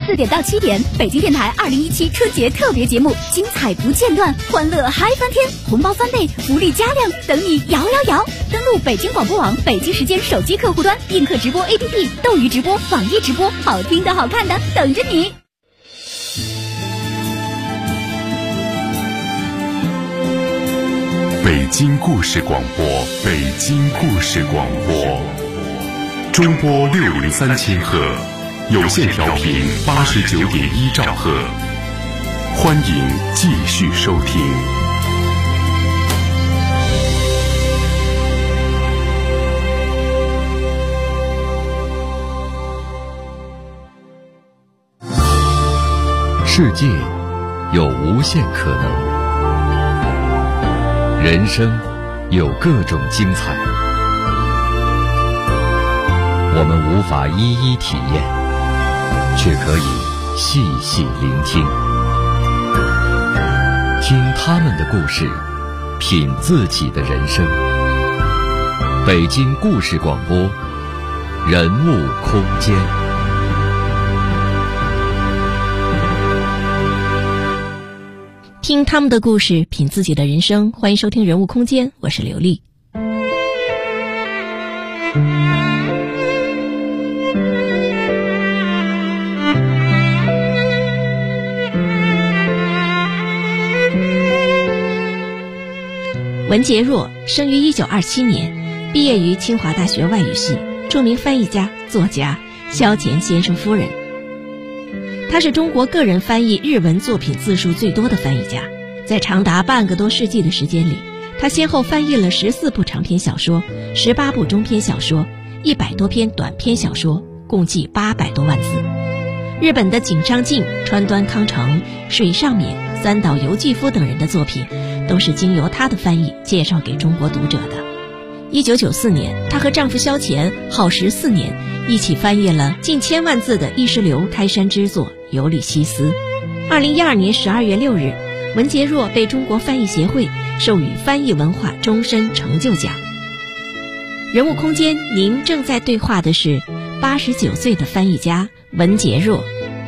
4点到7点，北京电台2017春节特别节目，精彩不间断，欢乐嗨翻天，红包翻倍，福利加量，等你摇摇摇！登录北京广播网北京时间手机客户端，映客直播 APP， 斗鱼直播，网易直播，好听的好看的等着你。 北京故事广播，北京故事广播，中波603千赫，有线调频89.1兆赫，欢迎继续收听。 世界有无限可能。人生有各种精彩，我们无法一一体验，却可以细细聆听，听他们的故事，品自己的人生。北京故事广播，人物空间。 听他们的故事，品自己的人生。欢迎收听人物空间，我是刘丽。文洁若生于1927年，毕业于清华大学外语系，著名翻译家、作家萧乾先生夫人。他是中国个人翻译日文作品字数最多的翻译家，在长达半个多世纪的时间里，他先后翻译了14部长篇小说、18部中篇小说、100多篇短篇小说，共计800多万字。日本的井上靖、川端康成、水上勉、三岛由纪夫等人的作品，都是经由他的翻译介绍给中国读者的。1994年，她和丈夫萧乾耗时4年，一起翻译了近1000万字的意识流开山之作《尤利西斯》。2012年12月6日，文洁若被中国翻译协会授予翻译文化终身成就奖。人物空间，您正在对话的是89岁的翻译家文洁若。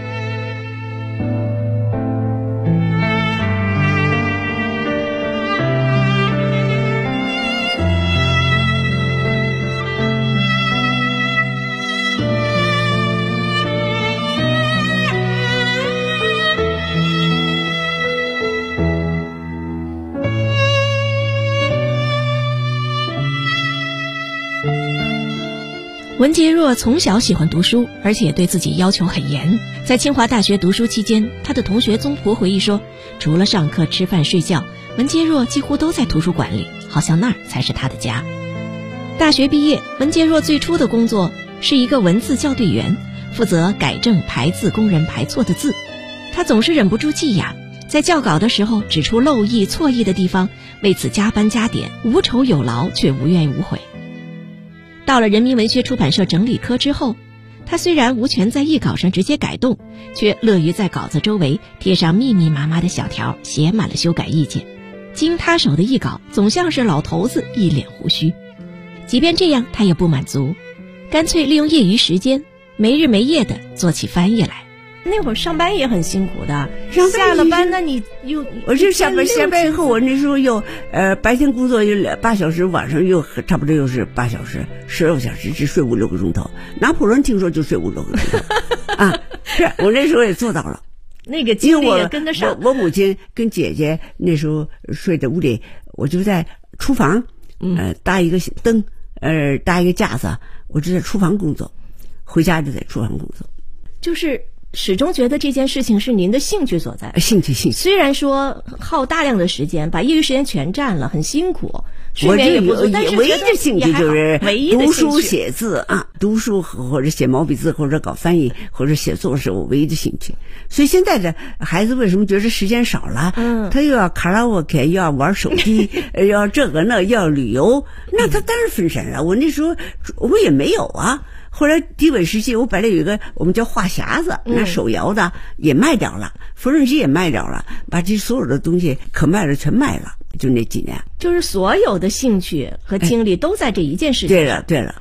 文洁若从小喜欢读书，而且对自己要求很严。在清华大学读书期间，他的同学宗璞回忆说，除了上课、吃饭、睡觉，文洁若几乎都在图书馆里，好像那儿才是他的家。大学毕业，文洁若最初的工作是一个文字校对员，负责改正排字工人排错的字。他总是忍不住记哑，在校稿的时候指出漏译、错译的地方，为此加班加点，无酬有劳，却无怨无悔。到了人民文学出版社整理科之后，他虽然无权在译稿上直接改动，却乐于在稿子周围贴上密密麻麻的小条，写满了修改意见。经他手的译稿总像是老头子一脸胡须。即便这样，他也不满足，干脆利用业余时间没日没夜地做起翻译来。 那会儿上班也很辛苦的，下了班那你又我是下班以后，我那时候又白天工作有8小时，晚上又差不多又是8小时，12个小时，只睡5、6个钟头。拿破仑听说就睡5、6个钟头啊，是我那时候也做到了。 那个精力也跟得上。 我母亲跟姐姐那时候睡在屋里，我就在厨房，搭一个灯，搭一个架子，我就在厨房工作，回家就在厨房工作。 就是始终觉得这件事情是您的兴趣所在。 兴趣。 虽然说耗大量的时间，把业余时间全占了，很辛苦，睡眠也不足，但是唯一的兴趣就是读书写字啊，读书或者写毛笔字，或者搞翻译，或者写作是我唯一的兴趣。所以现在的孩子为什么觉得时间少了？他又要卡拉 OK， 又要玩手机，要这个那，要旅游，那他当然分神了。我那时候我也没有啊。后来低尾时期，我本来有一个我们叫话匣子，拿手摇的也卖掉了，缝纫机也卖掉了，把这所有的东西可卖的全卖了，就那几年。 就是所有的兴趣和精力都在这一件事情上。 对了。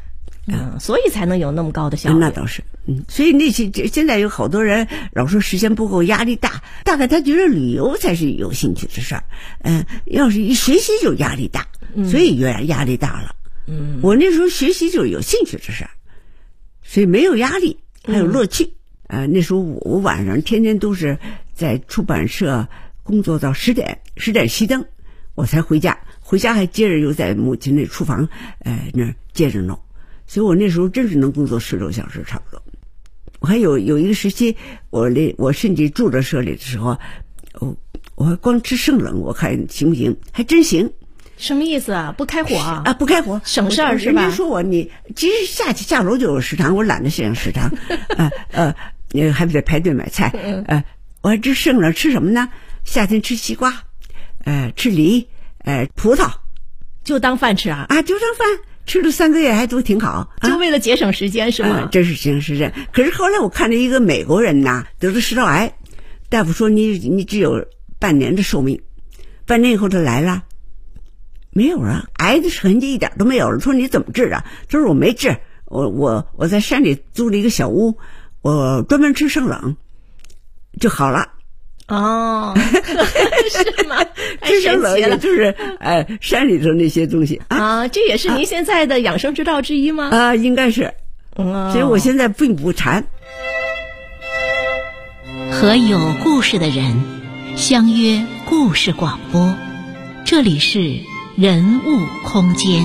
所以才能有那么高的效率。 那倒是，所以那些现在有好多人老说时间不够，压力大，大概他觉得旅游才是有兴趣的事儿。要是一学习就压力大，所以压力大了。我那时候学习就是有兴趣的事儿，所以没有压力，还有乐趣。那时候我晚上天天都是在出版社工作到10点熄灯，我才回家。回家还接着又在母亲那厨房那儿接着弄，所以我那时候真是能工作16小时差不多。我还有一个时期，我甚至住在社里的时候，我还光吃生冷，我看行不行？还真行。 什么意思啊？不开火啊？ 不开火， 省事儿是吧？ 人家说你其实下楼就有食堂，我懒得上食堂，还不得排队买菜。我还吃生冷，吃什么呢？夏天吃西瓜，吃梨。葡萄就当饭吃啊？ 就当饭吃了3个月还都挺好， 就为了节省时间是吗？ 真是节省时间。可是后来我看了一个美国人呐，得了食道癌，大夫说你只有半年的寿命，半年以后他来了，没有了，癌的痕迹一点都没有了。说你怎么治啊？他说我没治，我在山里租了一个小屋，我专门吃生冷就好了。 是吗？ 吃生冷也就是山里头那些东西这也是您现在的养生之道之一吗？ 应该是。所以我现在并不馋。 和有故事的人相约故事广播，这里是人物空间。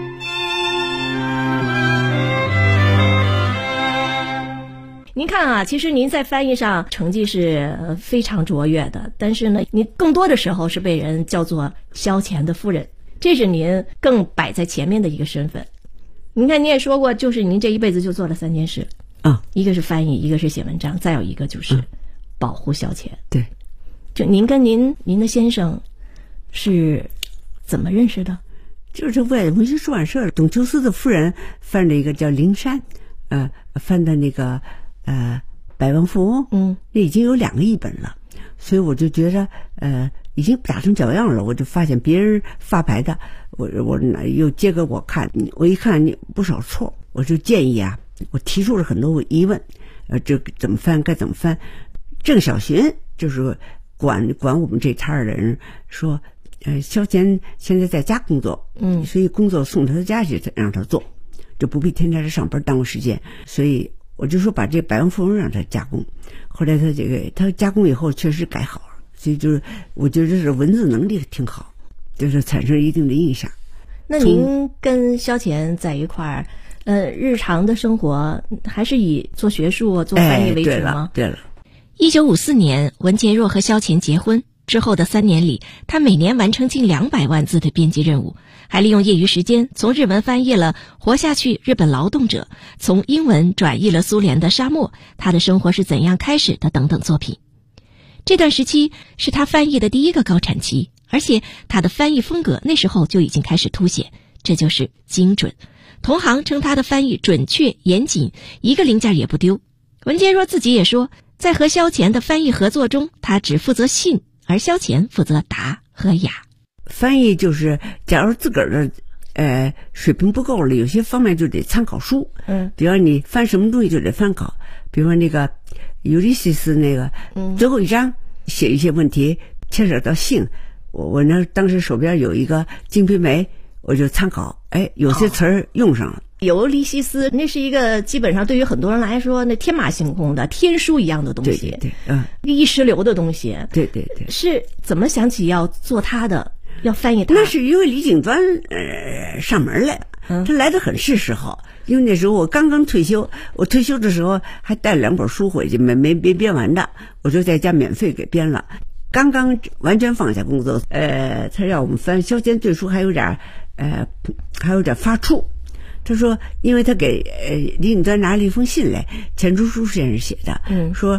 您看啊，其实您在翻译上成绩是非常卓越的，但是呢，您更多的时候是被人叫做萧乾的夫人，这是您更摆在前面的一个身份。您看，你也说过，就是您这一辈子就做了3件事一个是翻译，一个是写文章，再有一个就是保护萧乾。 对， 就您跟您的先生是怎么认识的？ 就是外文学出版社董秋思的夫人翻了一个叫灵山，翻的那个百万富翁，那已经有2个译本了，所以我就觉得已经打成脚样了。我就发现别人发牌的，我又接给我看，我一看不少错，我就建议我提出了很多疑问，这怎么翻，该怎么翻。郑小寻就是管我们这摊儿的人说，萧乾现在在家工作，所以工作送他家去让他做，就不必天天上班耽误时间，所以我就说把这百万富翁让他加工。后来他加工以后确实改好了，所以就是我觉得这是文字能力挺好，就是产生一定的印象。 那您跟萧乾在一块儿，日常的生活还是以做学术、做翻译为主吗？ 对了。 1954年，文洁若和萧乾结婚之后的3年里，他每年完成近200万字的编辑任务，还利用业余时间从日文翻译了《活下去：日本劳动者》，从英文转译了苏联的《沙漠》，他的生活是怎样开始的等等作品。这段时期是他翻译的第一个高产期，而且他的翻译风格那时候就已经开始凸显，这就是精准。同行称他的翻译准确严谨，一个零件也不丢。文洁若自己也说，在和萧乾的翻译合作中，他只负责信，而萧乾负责答和雅。 翻译就是假如自个儿的水平不够了，有些方面就得参考书。比方你翻什么东西就得参考，比方那个尤利西斯那个最后一章写一些问题牵扯到性，我呢当时手边有一个《金瓶梅》，我就参考，有些词儿用上了。 尤利西斯那是一个基本上对于很多人来说那天马行空的天书一样的东西， 对， 意识流的东西， 对， 是怎么想起要做他的，要翻译他？ 那是因为李景端上门来了，他来得很是时候。因为那时候我刚刚退休，我退休的时候还带了2本书回去，没编完的，我就在家免费给编了。刚刚完全放下工作，他让我们翻萧乾对书还有点发怵。他说，因为他给李景端拿了一封信来，钱钟书先生写的，说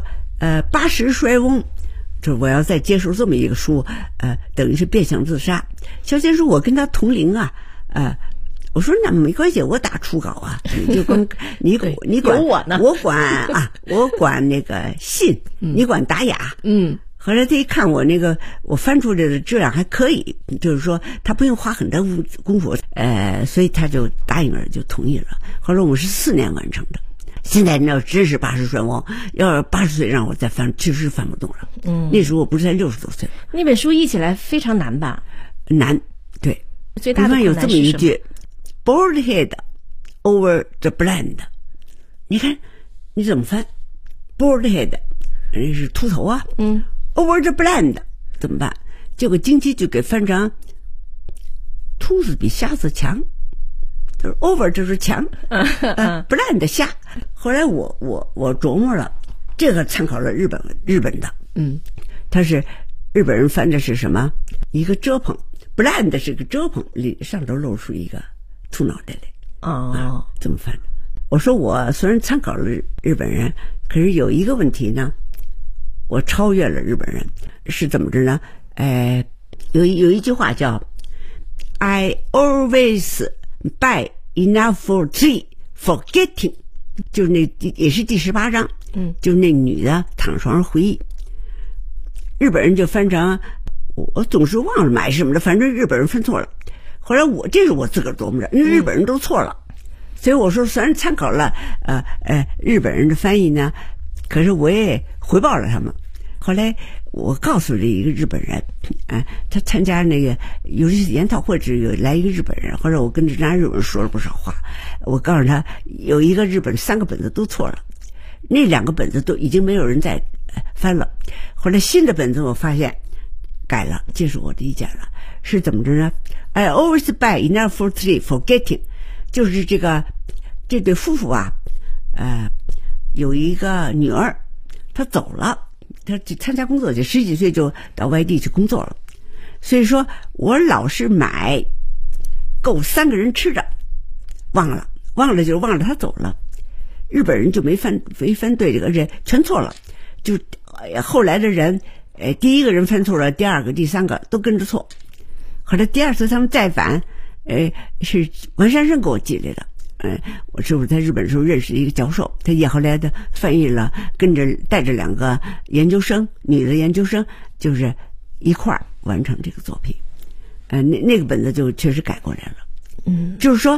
80衰翁，就我要再接受这么一个书，等于是变相自杀。萧乾说，我跟他同龄我说那没关系，我打初稿你就跟你管我呢， 我管那个信，你管打雅。 后来他一看我那个我翻出来的质量还可以，就是说他不用花很大功夫，所以他就答应了，就同意了。后来我们是4年完成的。现在那真是80岁，我要80岁让我再翻，确实翻不动了。那时候我不是才60多岁。 那本书译起来非常难吧？ 难，对。 最大的困难是什么？ 有这么一句 ：“Bald head over the blind。”你看你怎么翻 ？Bald head， 人是秃头啊。Over the blind 怎么办？结果经济就给翻成秃子比瞎子强，就是 over 就是强，blind 瞎。后来我琢磨了，这个参考了日本的，他是日本人翻的是什么？一个遮棚 ，blind 是个遮棚，上头露出一个秃脑袋来。这么翻的。我说我虽然参考了日本人，可是有一个问题呢。我超越了日本人，是怎么着呢？有一句话叫 "I always buy enough for tea, forgetting"， 就是那也是第18章，就是那女的躺床上回忆。日本人就翻成我总是忘了买什么的，反正日本人翻错了。后来这是我自个儿琢磨着，因为日本人都错了，所以我说虽然参考了日本人的翻译呢。可是我也回报了他们。后来我告诉了一个日本人，他参加那个有一次研讨会有来一个日本人，后来我跟着人家日本人说了不少话。我告诉他有一个日本3个本子都错了，那2个本子都已经没有人再翻了。后来新的本子我发现改了，接受我的意见了。是怎么着呢？ I always buy enough for tea, forgetting， 就是这对夫妇啊，有一个女儿，她走了，她参加工作就10几岁就到外地去工作了，所以说我老是买够3个人吃的，忘了就是忘了她走了。日本人就没翻对这个，而且全错了，就后来的人，第一个人翻错了，第2个、第3个都跟着错。后来第2次他们再反，是文山生给我寄来的。我是不是在日本时候认识一个教授，他也后来的翻译了，带着2个研究生，女的研究生，就是一块儿完成这个作品。那个本子就确实改过来了。就是说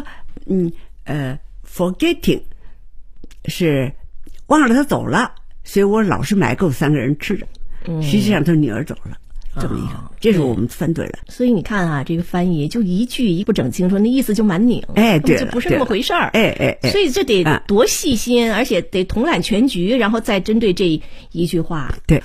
forgetting 是忘了他走了，所以我老是买够3个人吃的。实际上他女儿走了。这么一个，这是我们翻对了。 所以你看啊，这个翻译就一句一不整清楚，那意思就蛮拧， 对， 就不是那么回事儿。 所以这得多细心，而且得统揽全局，然后再针对这一句话。 对。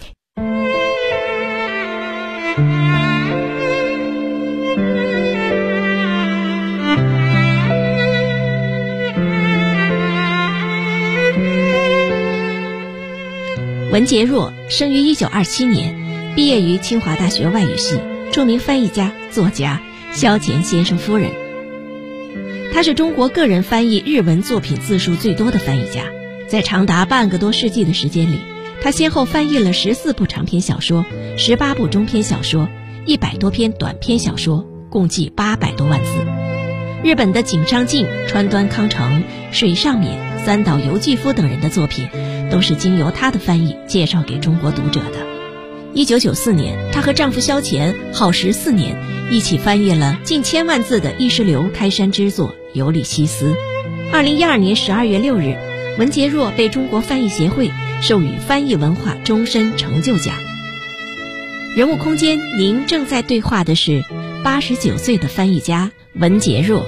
文洁若生于1927年。毕业于清华大学外语系，著名翻译家、作家萧乾先生夫人。他是中国个人翻译日文作品字数最多的翻译家，在长达半个多世纪的时间里，他先后翻译了14部长篇小说、18部中篇小说、100多篇短篇小说，共计800多万字。日本的井上靖、川端康成、水上勉、三岛由纪夫等人的作品，都是经由他的翻译介绍给中国读者的。1994年，她和丈夫萧乾耗时4年，一起翻译了近1000万字的意识流开山之作《尤利西斯》。2012年12月6日，文洁若被中国翻译协会授予翻译文化终身成就奖。人物空间，您正在对话的是89岁的翻译家文洁若。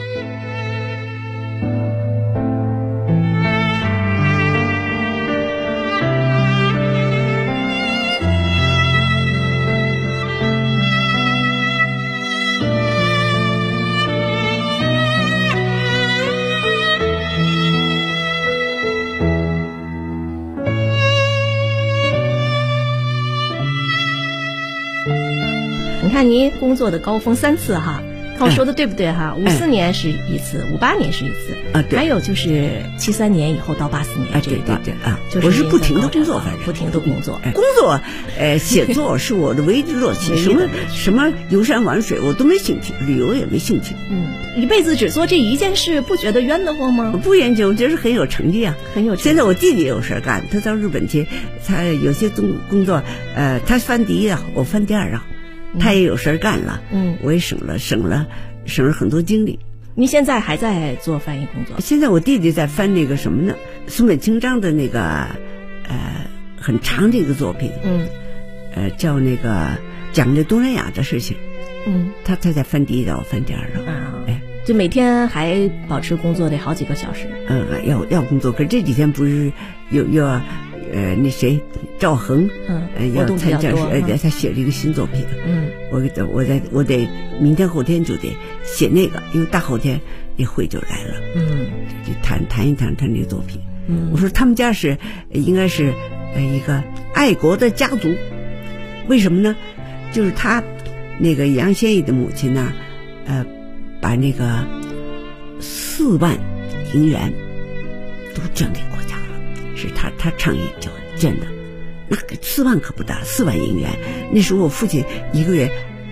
你看您工作的高峰3次哈， 看我说的对不对哈？54年是一次，58年是一次啊，对， 还有就是73年以后到84年这一段， 对啊， 就是我是不停的工作，反正不停的工作， 工作，写作是我的唯一的乐趣，什么游山玩水我都没兴趣，旅游也没兴趣。 一辈子只做这一件事，不觉得冤得慌吗？ 我不研究，我觉得很有成绩啊， 很有成绩。 现在我弟弟也有事干，他到日本去，他有些工作，他翻第一啊，我翻第二啊，他也有事干了，我也省了很多精力。 您现在还在做翻译工作？ 现在我弟弟在翻那个什么呢？松本清张的那个很长的一个作品，叫那个讲的东南亚的事情，他在翻第一道，我翻第二道， 就每天还保持工作得好几个小时。 要工作，可是这几天不是要那谁赵恒，要参加他写了一个新作品，我得明天后天就得写那个，因为大后天那会就来了，就谈一谈他那个作品。我说他们家应该是一个爱国的家族，为什么呢？就是他那个杨先义的母亲呢，把那个4万银元都捐给国家了，是他倡议就捐的。那个4万可不大，4万银元，那时候我父亲一个月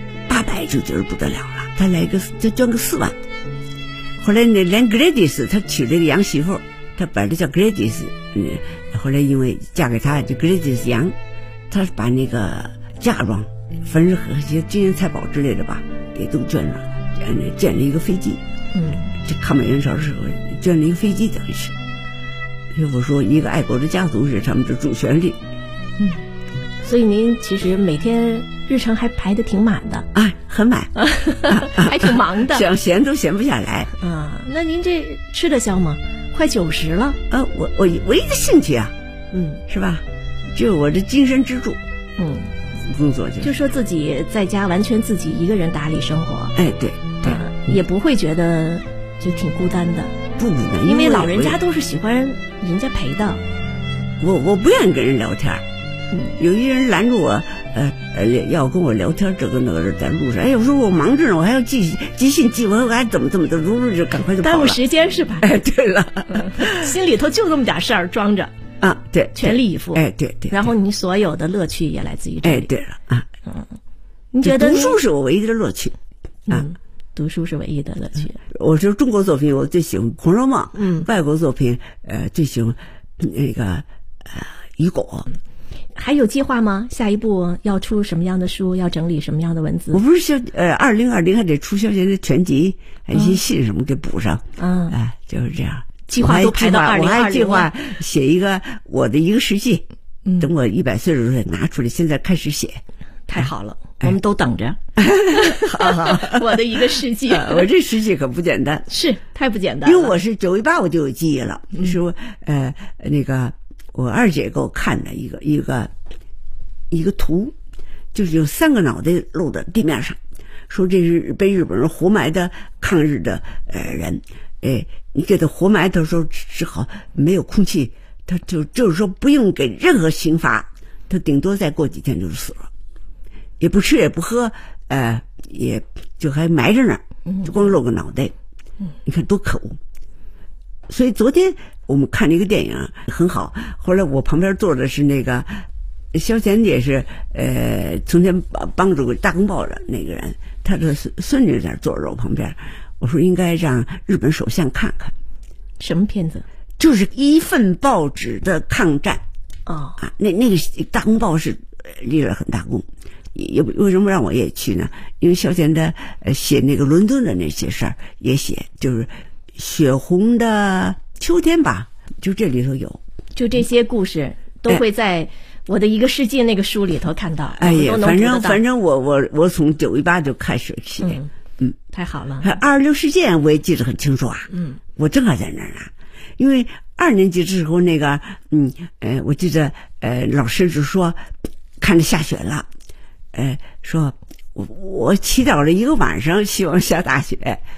800就觉得不得了了，他捐个4万。后来呢，连 Gladys 他娶了个洋媳妇，他本来叫 Gladys，后来因为嫁给他就 Gladys 杨，他把那个嫁妆，凡是和些金银财宝之类的吧，也都捐了，建了一个飞机。这抗美援朝的时候捐了一个飞机，等于是。所以我说，一个爱国的家族是他们的主旋律。 所以您其实每天日程还排得挺满的啊，很满， 还挺忙的， 想闲都闲不下来啊。那您这吃得消吗？快90了啊！我唯一的兴趣啊，是吧？只有我的精神支柱，工作就说自己在家完全自己一个人打理生活， 对， 也不会觉得就挺孤单的， 不孤单， 因为老人家都是喜欢人家陪的。 我不愿意跟人聊天，有一人拦住我，要跟我聊天，这个那个在路上，我说我忙着呢，我还要寄信寄，我还怎么的，就赶快就跑了， 耽误时间是吧？ 对了， 心里头就那么点事儿装着啊，对， 全力以赴， 对， 然后你所有的乐趣也来自于这里， 对了啊， 你觉得读书是我唯一的乐趣啊？ 读书是唯一的乐趣。 我说中国作品我最喜欢《红楼梦》，外国作品最喜欢那个雨果。 还有计划吗？下一步要出什么样的书？要整理什么样的文字？ 我不是2020还得出萧贤的全集，还有一些信什么给补上。就是这样。 计划都排到2020。 我还计划写一个我的一个世纪，等我100岁的时候拿出来，现在开始写。 太好了，我们都等着。 好， 我的一个世纪， 我这世纪可不简单， 是太不简单了。 因为我是918我就有记忆了，说那个我二姐给我看的一个图，就是有3个脑袋露在地面上，说这是被日本人活埋的抗日的人，你给他活埋的时候只好没有空气，他就是说不用给任何刑罚，他顶多再过几天就死了，也不吃也不喝，也就还埋着那儿，就光露个脑袋，你看多可恶。所以昨天我们看了一个电影很好，后来我旁边坐的是那个萧贤，也是从前帮助大公报的那个人，他的孙女在坐着我旁边，我说应该让日本首相看看。 什么片子？ 就是一份报纸的抗战那个大公报是立了很大功。也为什么让我也去呢？因为萧贤的写那个伦敦的那些事儿也写，就是血红的秋天吧，就这里头有， 就这些故事都会在我的一个世纪那个书里头看到。 反正我从918就开始写， 太好了。 26事件我也记得很清楚啊，我正好在那儿呢，因为2年级的时候那个我记得老师就说看着下雪了。说我祈祷了一个晚上，希望下大雪。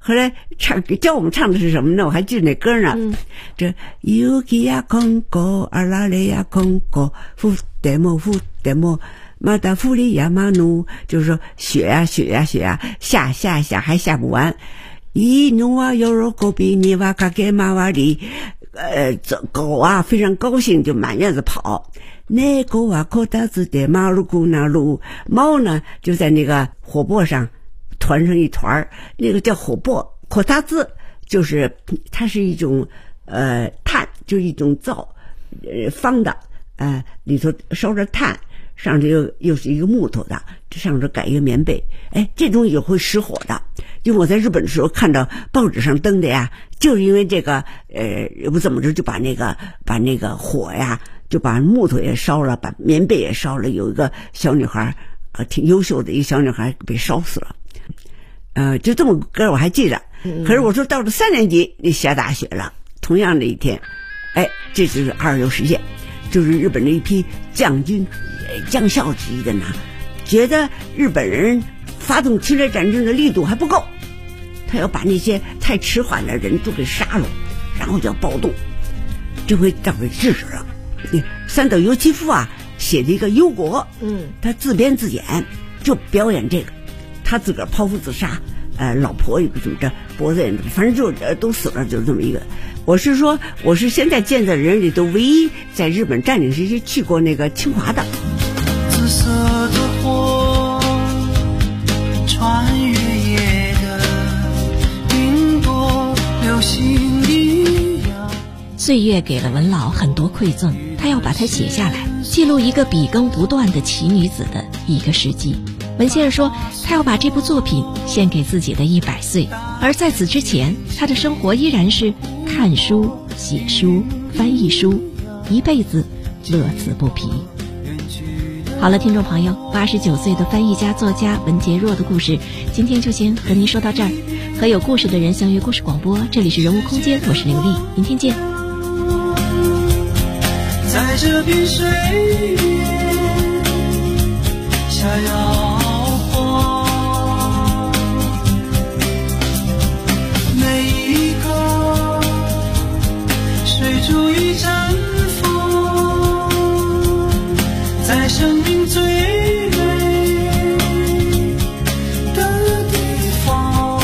后来教我们唱的是什么呢？我还记得那歌呢。这雪呀空过，阿拉雷呀空过，福德莫福德莫，马达福里亚马努，就是说雪呀雪呀雪呀，下还下不完。伊努啊有肉狗比尼瓦卡给马瓦里，狗啊非常高兴，就满院子跑。那狗啊口大子的马路古那路，猫呢就在那个火簸上团成一团，那个叫火簸。口大子就是它是一种炭，就是一种灶，方的，里头烧着炭，上头又是一个木头的，这上头盖一个棉被。这东西也会失火的。因为我在日本的时候看到报纸上登的呀，就是因为这个不怎么着就把那个火呀，就把木头也烧了，把棉被也烧了。有一个小女孩挺优秀的一个小女孩被烧死了。就这么歌我还记着。可是我说到了3年级下大雪了，同样的一天，这就是26事件，就是日本的一批将军将校级的呢，觉得日本人发动侵略战争的力度还不够，他要把那些太迟缓的人都给杀了，然后就要暴动。这回倒给制止了。三岛由纪夫写的一个忧国，他自编自演就表演这个，他自个儿剖腹自杀，老婆也不怎么着，脖子也反正就都死了，就是这么一个。我是说，我是现在见的人里头唯一在日本占领时期去过那个清华的。 紫色的火穿越夜的云朵，流星一样。 岁月给了文老很多馈赠，他要把它写下来，记录一个笔耕不断的奇女子的一个世纪。文先生说，他要把这部作品献给自己的100岁，而在此之前，他的生活依然是看书、写书、翻译书，一辈子乐此不疲。好了，听众朋友，89岁的翻译家作家文洁若的故事，今天就先和您说到这儿。和有故事的人相约故事广播，这里是人物空间，我是刘丽，明天见。 在这片水月下摇晃，每一个水珠一绽放，在生命最美的地方。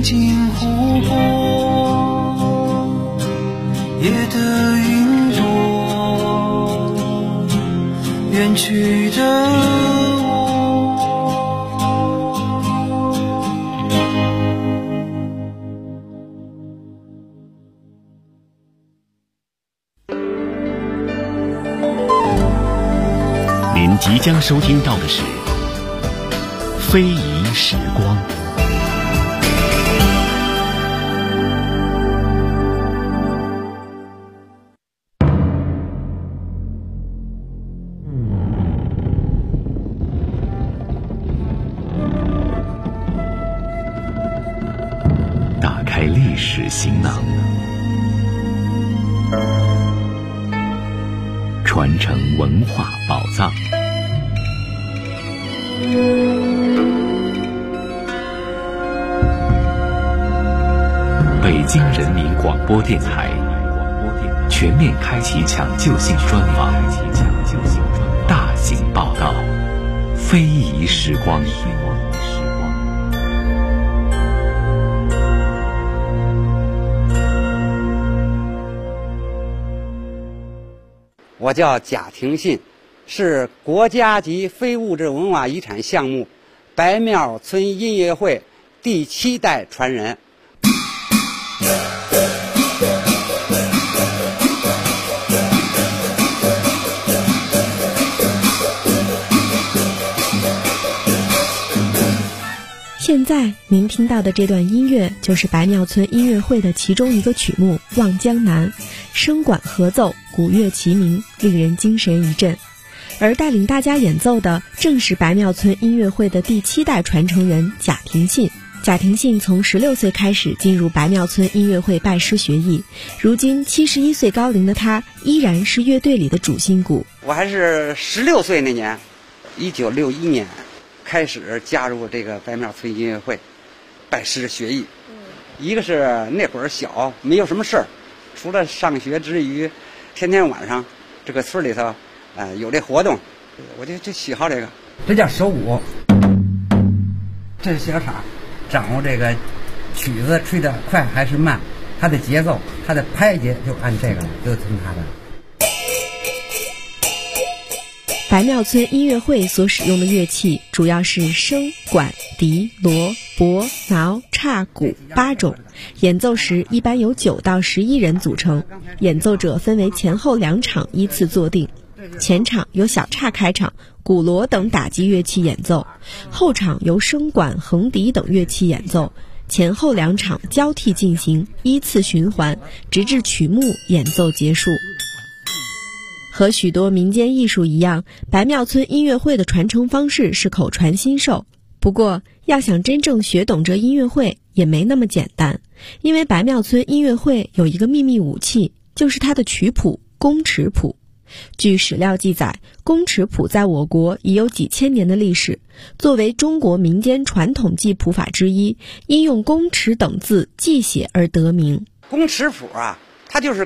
经湖泊，夜的云朵，远去的我。 您即将收听到的是《非遗时光》。 打开历史行囊，传承文化宝藏。北京人民广播电台全面开启抢救性专访，大型报道，非遗时光。 我叫贾廷信，是国家级非物质文化遗产项目白庙村音乐会第7代传人。 现在您听到的这段音乐就是白庙村音乐会的其中一个曲目《望江南》，声管合奏，鼓乐齐鸣，令人精神一振。而带领大家演奏的正是白庙村音乐会的第7代传承人贾廷信。贾廷信从16岁开始进入白庙村音乐会拜师学艺，如今71岁高龄的他依然是乐队里的主心骨。 我还是16岁那年，1961年开始加入这个白庙村音乐会，拜师学艺。一个是那会儿小，没有什么事儿，除了上学之余，天天晚上这个村里头，有这活动，我就喜好这个。这叫手鼓，这是小厂，掌握这个曲子吹得快还是慢，它的节奏，它的拍节就按这个，就听它的。 白庙村音乐会所使用的乐器主要是笙、管、笛、锣、钹、挠、叉、鼓8种，演奏时一般由9到11人组成，演奏者分为前后2场依次坐定，前场由小叉开场，鼓锣等打击乐器演奏，后场由笙管、横笛等乐器演奏，前后2场交替进行，依次循环，直至曲目演奏结束。和许多民间艺术一样，白庙村音乐会的传承方式是口传心授。不过，要想真正学懂这音乐会也没那么简单，因为白庙村音乐会有一个秘密武器，就是它的曲谱宫尺谱。据史料记载，宫尺谱在我国已有几千年的历史，作为中国民间传统记谱法之一，因用宫尺等字记写而得名。 宫尺谱啊，它就是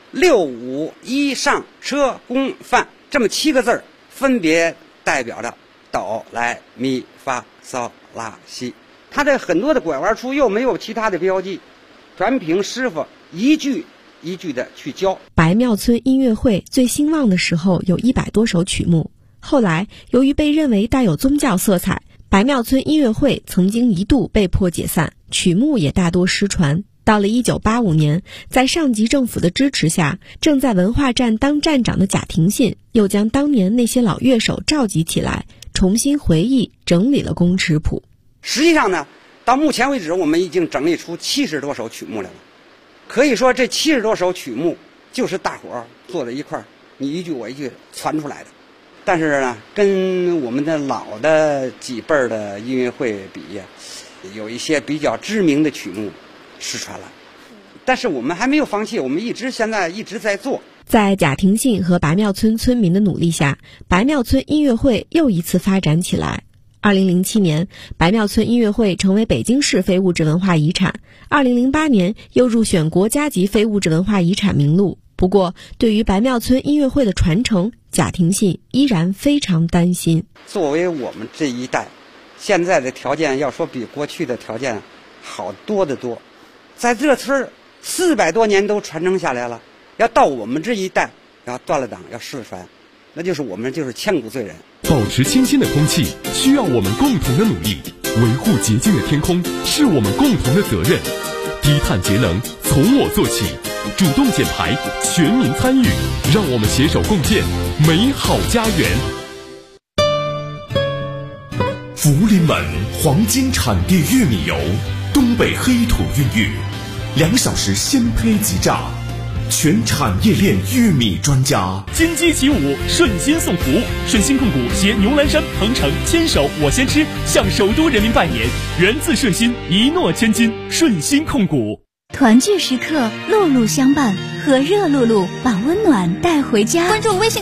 6、5、1上车宫范这么7个字儿，分别代表着哆来咪发嗦拉西。它这很多的拐弯处又没有其他的标记，全凭师傅一句一句的去教。 白庙村音乐会最兴旺的时候有100多首曲目，后来由于被认为带有宗教色彩，白庙村音乐会曾经一度被迫解散，曲目也大多失传。到了1985年，在上级政府的支持下，正在文化站当站长的贾廷信又将当年那些老乐手召集起来，重新回忆整理了宫尺谱。 实际上呢，到目前为止我们已经整理出70多首曲目来了。可以说这70多首曲目就是大伙儿坐在一块儿，你一句我一句传出来的。但是呢，跟我们的老的几辈儿的音乐会比，有一些比较知名的曲目失传了，但是我们还没有放弃，我们现在一直在做。 在贾廷信和白庙村村民的努力下，白庙村音乐会又一次发展起来。2007年，白庙村音乐会成为北京市非物质文化遗产，2008年又入选国家级非物质文化遗产名录。不过，对于白庙村音乐会的传承，贾廷信依然非常担心。 作为我们这一代，现在的条件要说比过去的条件好多得多。在这村400多年都传承下来了，要到我们这一代要断了档，要失传，那就是我们就是千古罪人。 保持清新的空气需要我们共同的努力，维护洁净的天空是我们共同的责任。低碳节能从我做起，主动减排，全民参与，让我们携手共建美好家园。 福临门黄金产地玉米油，东北黑土孕育，2小时鲜胚即榨，全产业链玉米专家。 金鸡起舞，顺心送福。顺心控股携牛栏山、鹏城牵手我先吃，向首都人民拜年。源自顺心，一诺千金。顺心控股。 团聚时刻，路路相伴，和热露露把温暖带回家。关注微信